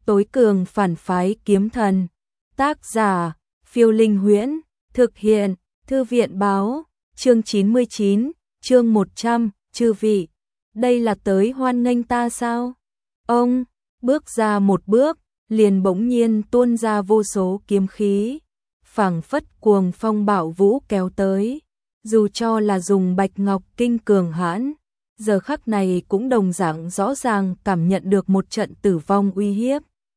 Tối cường phản phái kiếm thần. Tác giả, Phiêu Linh Huyễn. Thực hiện, Thư viện báo. Chương 99, chương 100, chư vị. Đây là tới hoan nghênh ta sao? Ông, bước ra một bước, liền bỗng nhiên tuôn ra vô số kiếm khí. Phảng phất cuồng phong bạo vũ kéo tới. Dù cho là dùng bạch ngọc kinh cường hãn, giờ khắc này cũng đồng dạng rõ ràng cảm nhận được một trận tử vong uy hiếp.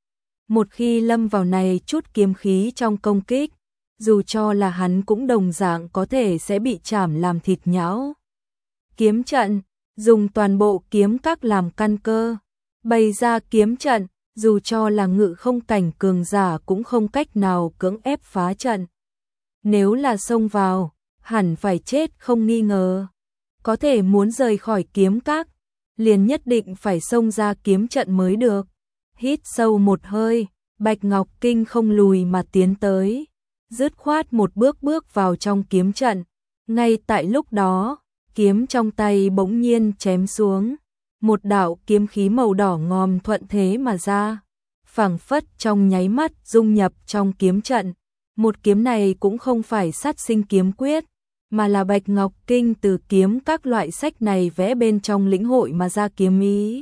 Một khi lâm vào này chút kiếm khí trong công kích, dù cho là hắn cũng đồng dạng có thể sẽ bị chảm làm thịt nhão. Kiếm trận, dùng toàn bộ kiếm các làm căn cơ, bày ra kiếm trận, dù cho là ngự không cảnh cường giả cũng không cách nào cưỡng ép phá trận. Nếu là xông vào, hẳn phải chết không nghi ngờ. Có thể muốn rời khỏi kiếm các, liền nhất định phải xông ra kiếm trận mới được. Hít sâu một hơi, Bạch Ngọc Kinh không lùi mà tiến tới, dứt khoát một bước bước vào trong kiếm trận. Ngay tại lúc đó, kiếm trong tay bỗng nhiên chém xuống, một đạo kiếm khí màu đỏ ngòm thuận thế mà ra, phảng phất trong nháy mắt dung nhập trong kiếm trận. Một kiếm này cũng không phải sát sinh kiếm quyết, mà là Bạch Ngọc Kinh từ kiếm các loại sách này vẽ bên trong lĩnh hội mà ra kiếm ý.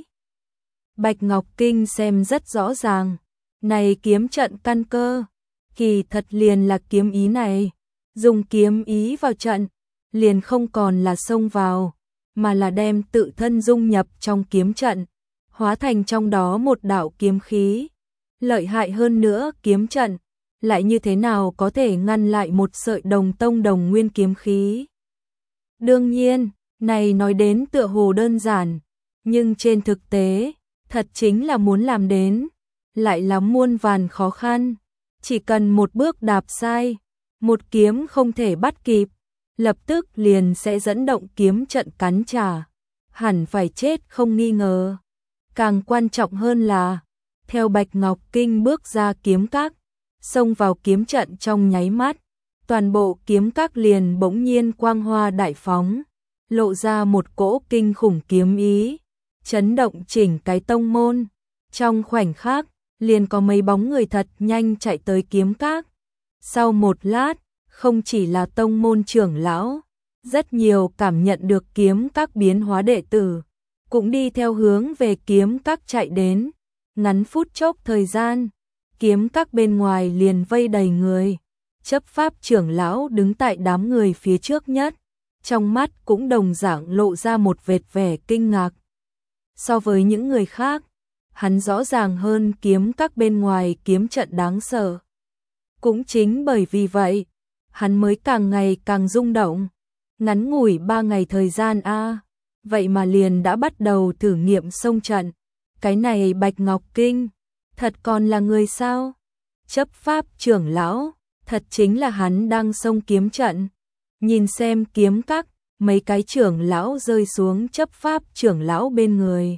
Bạch Ngọc Kinh xem rất rõ ràng, này kiếm trận căn cơ, kỳ thật liền là kiếm ý này, dùng kiếm ý vào trận, liền không còn là xông vào, mà là đem tự thân dung nhập trong kiếm trận, hóa thành trong đó một đạo kiếm khí. Lợi hại hơn nữa kiếm trận, lại như thế nào có thể ngăn lại một sợi đồng tông đồng nguyên kiếm khí. Đương nhiên, này nói đến tựa hồ đơn giản, nhưng trên thực tế, thật chính là muốn làm đến, lại là muôn vàn khó khăn. Chỉ cần một bước đạp sai, một kiếm không thể bắt kịp, lập tức liền sẽ dẫn động kiếm trận cắn trả, hẳn phải chết không nghi ngờ. Càng quan trọng hơn là, theo Bạch Ngọc Kinh bước ra kiếm các, xông vào kiếm trận trong nháy mắt, toàn bộ kiếm các liền bỗng nhiên quang hoa đại phóng, lộ ra một cỗ kinh khủng kiếm ý, chấn động chỉnh cái tông môn. Trong khoảnh khắc, liền có mấy bóng người thật nhanh chạy tới kiếm các. Sau một lát, không chỉ là tông môn trưởng lão, rất nhiều cảm nhận được kiếm các biến hóa đệ tử, cũng đi theo hướng về kiếm các chạy đến. Ngắn phút chốc thời gian, kiếm các bên ngoài liền vây đầy người. Chấp pháp trưởng lão đứng tại đám người phía trước nhất, trong mắt cũng đồng dạng lộ ra một vệt vẻ kinh ngạc. So với những người khác, hắn rõ ràng hơn kiếm các bên ngoài kiếm trận đáng sợ. Cũng chính bởi vì vậy, hắn mới càng ngày càng rung động. Ngắn ngủi 3 ngày thời gian vậy mà liền đã bắt đầu thử nghiệm xông trận. Cái này Bạch Ngọc Kinh, thật còn là người sao? Chấp pháp trưởng lão, thật chính là hắn đang xông kiếm trận. Nhìn xem kiếm các, mấy cái trưởng lão rơi xuống chấp pháp trưởng lão bên người.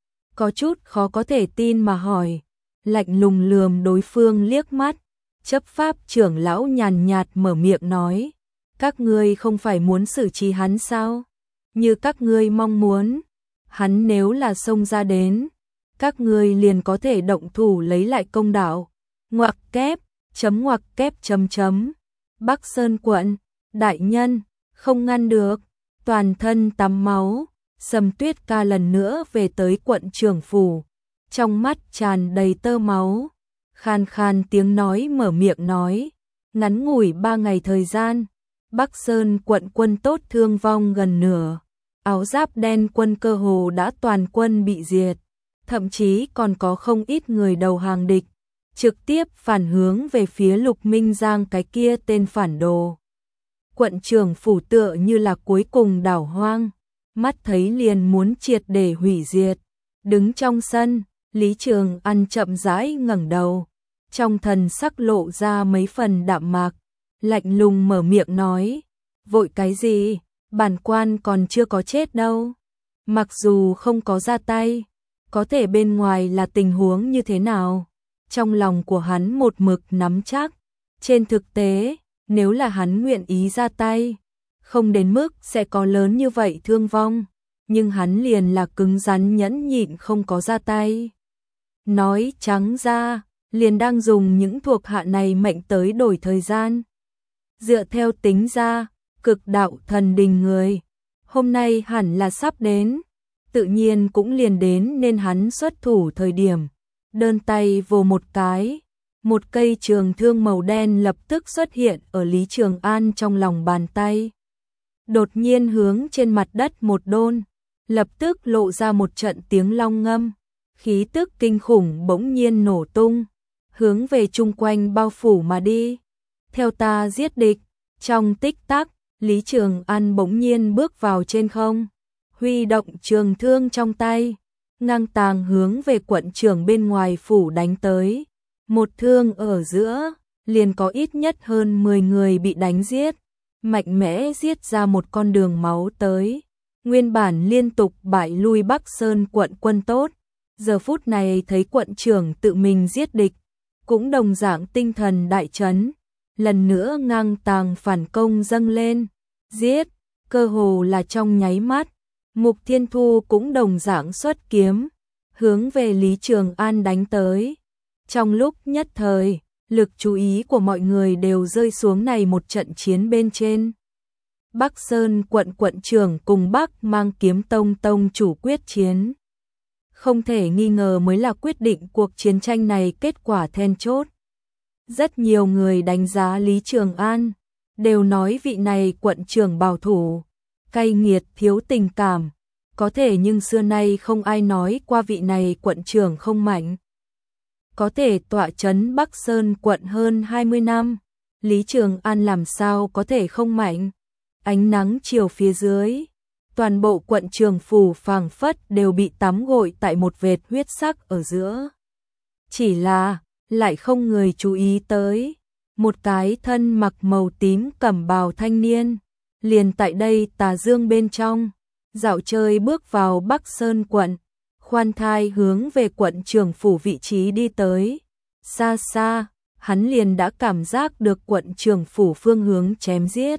Có chút khó có thể tin mà hỏi, lạnh lùng lườm đối phương liếc mắt. Chấp pháp trưởng lão nhàn nhạt mở miệng nói, các ngươi không phải muốn xử trí hắn sao? Như các ngươi mong muốn, hắn nếu là xông ra đến, các ngươi liền có thể động thủ lấy lại công đạo. Ngoặc kép, ngoặc kép chấm. Bắc Sơn quận, đại nhân, không ngăn được, toàn thân tắm máu. Sầm Tuyết Ca lần nữa về tới quận trưởng phủ, trong mắt tràn đầy tơ máu, khan khan tiếng nói mở miệng nói, ngắn ngủi 3 ngày thời gian, Bắc Sơn quận quân tốt thương vong gần nửa, áo giáp đen quân cơ hồ đã toàn quân bị diệt, thậm chí còn có không ít người đầu hàng địch, trực tiếp phản hướng về phía Lục Minh Giang cái kia tên phản đồ. Quận trưởng phủ tựa như là cuối cùng đảo hoang, mắt thấy liền muốn triệt để hủy diệt. Đứng trong sân, Lý Trường Ăn chậm rãi ngẩng đầu, trong thần sắc lộ ra mấy phần đạm mạc, lạnh lùng mở miệng nói, vội cái gì, bản quan còn chưa có chết đâu. Mặc dù không có ra tay, có thể bên ngoài là tình huống như thế nào, trong lòng của hắn một mực nắm chắc. Trên thực tế, nếu là hắn nguyện ý ra tay, không đến mức sẽ có lớn như vậy thương vong, nhưng hắn liền là cứng rắn nhẫn nhịn không có ra tay. Nói trắng ra, liền đang dùng những thuộc hạ này mệnh tới đổi thời gian. Dựa theo tính ra, cực đạo thần đình người, hôm nay hẳn là sắp đến, tự nhiên cũng liền đến nên hắn xuất thủ thời điểm. Đơn tay vồ một cái, một cây trường thương màu đen lập tức xuất hiện ở Lý Trường An trong lòng bàn tay. Đột nhiên hướng trên mặt đất một đôn, lập tức lộ ra một trận tiếng long ngâm, khí tức kinh khủng bỗng nhiên nổ tung, hướng về chung quanh bao phủ mà đi. Theo ta giết địch, trong tích tắc, Lý Trường An bỗng nhiên bước vào trên không, huy động trường thương trong tay, ngang tàng hướng về quận trưởng bên ngoài phủ đánh tới. Một thương ở giữa, liền có ít nhất hơn 10 người bị đánh giết, mạnh mẽ giết ra một con đường máu tới. Nguyên bản liên tục bại lui Bắc Sơn quận quân tốt, giờ phút này thấy quận trưởng tự mình giết địch, cũng đồng dạng tinh thần đại chấn, lần nữa ngang tàng phản công dâng lên, giết, cơ hồ là trong nháy mắt. Mục Thiên Thu cũng đồng dạng xuất kiếm, hướng về Lý Trường An đánh tới. Trong lúc nhất thời, lực chú ý của mọi người đều rơi xuống này một trận chiến bên trên. Bắc Sơn quận quận trưởng cùng Bắc Mang Kiếm Tông tông chủ quyết chiến. Không thể nghi ngờ mới là quyết định cuộc chiến tranh này kết quả then chốt. Rất nhiều người đánh giá Lý Trường An, đều nói vị này quận trưởng bảo thủ, cay nghiệt thiếu tình cảm. Có thể nhưng xưa nay không ai nói qua vị này quận trưởng không mạnh. Có thể tọa trấn Bắc Sơn quận hơn 20 năm, Lý Trường An làm sao có thể không mạnh. Ánh nắng chiều phía dưới, toàn bộ quận Trường phủ phảng phất đều bị tắm gội tại một vệt huyết sắc ở giữa. Chỉ là, lại không người chú ý tới, một cái thân mặc màu tím cẩm bào thanh niên, liền tại đây tà dương bên trong, dạo chơi bước vào Bắc Sơn quận, khoan thai hướng về quận Trường phủ vị trí đi tới. Xa xa, hắn liền đã cảm giác được quận Trường phủ phương hướng chém giết.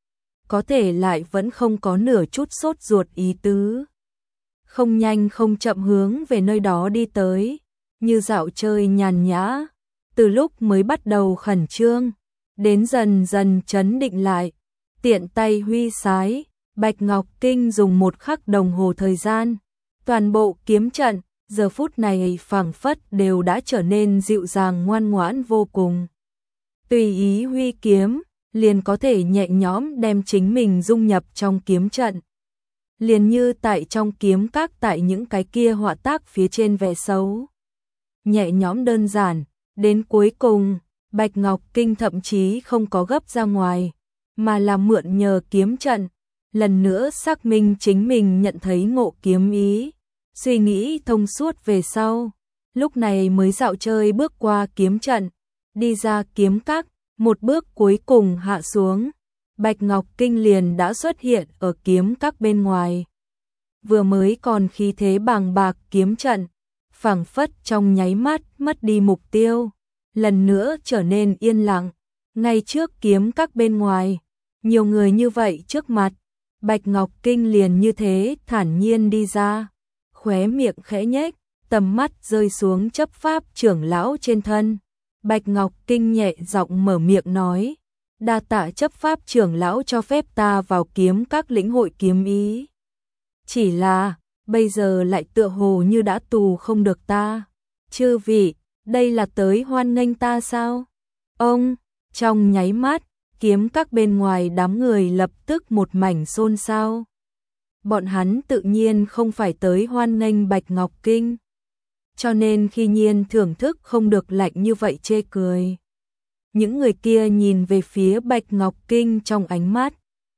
Có thể lại vẫn không có nửa chút sốt ruột ý tứ. Không nhanh không chậm hướng về nơi đó đi tới, như dạo chơi nhàn nhã, từ lúc mới bắt đầu khẩn trương, đến dần dần trấn định lại, tiện tay huy sái, Bạch Ngọc Kinh dùng 1 khắc đồng hồ thời gian, toàn bộ kiếm trận, giờ phút này phảng phất đều đã trở nên dịu dàng ngoan ngoãn vô cùng. Tùy ý huy kiếm, liền có thể nhẹ nhõm đem chính mình dung nhập trong kiếm trận. Liền như tại trong kiếm các tại những cái kia họa tác phía trên vẽ xấu. Nhẹ nhõm đơn giản, đến cuối cùng, Bạch Ngọc Kinh thậm chí không có gấp ra ngoài, mà là mượn nhờ kiếm trận, lần nữa xác minh chính mình nhận thấy ngộ kiếm ý, suy nghĩ thông suốt về sau, lúc này mới dạo chơi bước qua kiếm trận, đi ra kiếm các, một bước cuối cùng hạ xuống, Bạch Ngọc Kinh liền đã xuất hiện ở kiếm các bên ngoài. Vừa mới còn khí thế bàng bạc kiếm trận, phảng phất trong nháy mắt mất đi mục tiêu, lần nữa trở nên yên lặng, ngay trước kiếm các bên ngoài, nhiều người như vậy trước mặt, Bạch Ngọc Kinh liền như thế thản nhiên đi ra, khóe miệng khẽ nhếch, tầm mắt rơi xuống chấp pháp trưởng lão trên thân. Bạch Ngọc Kinh nhẹ giọng mở miệng nói, đa tạ chấp pháp trưởng lão cho phép ta vào kiếm các lĩnh hội kiếm ý. Chỉ là, bây giờ lại tựa hồ như đã tù không được ta. Chư vị, đây là tới hoan nghênh ta sao? Ông, trong nháy mắt, kiếm các bên ngoài đám người lập tức một mảnh xôn xao. Bọn hắn tự nhiên không phải tới hoan nghênh Bạch Ngọc Kinh. Cho nên khi nhiên thưởng thức không được lạnh như vậy chê cười. Những người kia nhìn về phía Bạch Ngọc Kinh trong ánh mắt.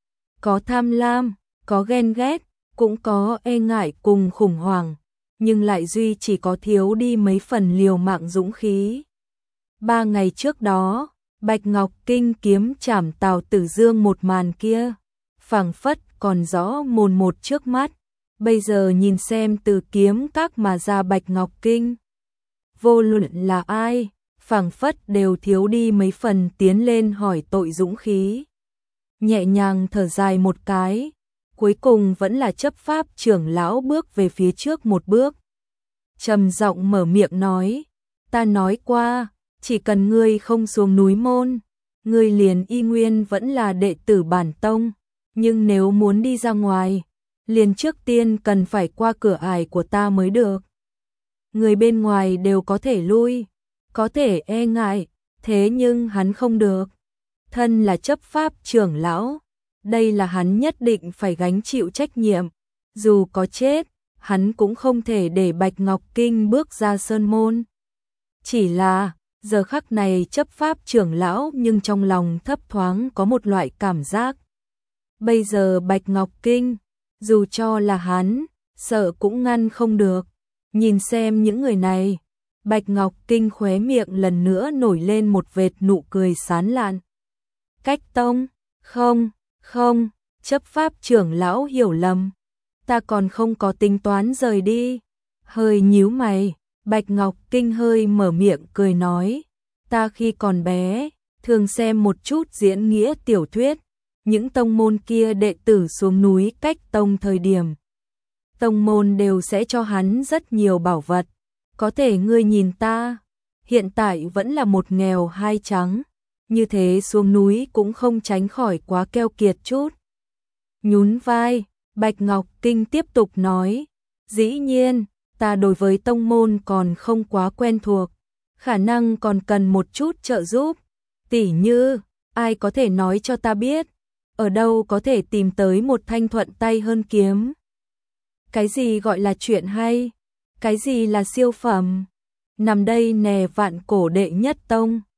Có tham lam, có ghen ghét, cũng có e ngại cùng khủng hoảng, nhưng lại duy chỉ có thiếu đi mấy phần liều mạng dũng khí. 3 ngày trước đó, Bạch Ngọc Kinh kiếm chảm Tào Tử Dương một màn kia, phảng phất còn rõ mồn một trước mắt. Bây giờ nhìn xem từ kiếm các mà ra Bạch Ngọc Kinh, vô luận là ai, phảng phất đều thiếu đi mấy phần tiến lên hỏi tội dũng khí. Nhẹ nhàng thở dài một cái, cuối cùng vẫn là chấp pháp trưởng lão bước về phía trước một bước. trầm giọng mở miệng nói, ta nói qua, chỉ cần ngươi không xuống núi môn, ngươi liền y nguyên vẫn là đệ tử bản tông, nhưng nếu muốn đi ra ngoài, liền trước tiên cần phải qua cửa ải của ta mới được. Người bên ngoài đều có thể lui, có thể e ngại, thế nhưng hắn không được. Thân là chấp pháp trưởng lão, đây là hắn nhất định phải gánh chịu trách nhiệm, dù có chết, hắn cũng không thể để Bạch Ngọc Kinh bước ra sơn môn. Chỉ là, giờ khắc này chấp pháp trưởng lão nhưng trong lòng thấp thoáng có một loại cảm giác. Bây giờ Bạch Ngọc Kinh, dù cho là hắn, sợ cũng ngăn không được. Nhìn xem những người này, Bạch Ngọc Kinh khóe miệng lần nữa nổi lên một vệt nụ cười sán lạn. Cách tông, không, chấp pháp trưởng lão hiểu lầm, ta còn không có tính toán rời đi. Hơi nhíu mày, Bạch Ngọc Kinh hơi mở miệng cười nói, ta khi còn bé, thường xem một chút diễn nghĩa tiểu thuyết, những tông môn kia đệ tử xuống núi cách tông thời điểm. Tông môn đều sẽ cho hắn rất nhiều bảo vật, có thể ngươi nhìn ta, hiện tại vẫn là một nghèo hai trắng, như thế xuống núi cũng không tránh khỏi quá keo kiệt chút. Nhún vai, Bạch Ngọc Kinh tiếp tục nói, dĩ nhiên, ta đối với tông môn còn không quá quen thuộc, khả năng còn cần một chút trợ giúp, tỉ như, ai có thể nói cho ta biết, ở đâu có thể tìm tới một thanh thuận tay hơn kiếm. Cái gì gọi là chuyện hay? Cái gì là siêu phẩm? Nằm đây nè vạn cổ đệ nhất tông.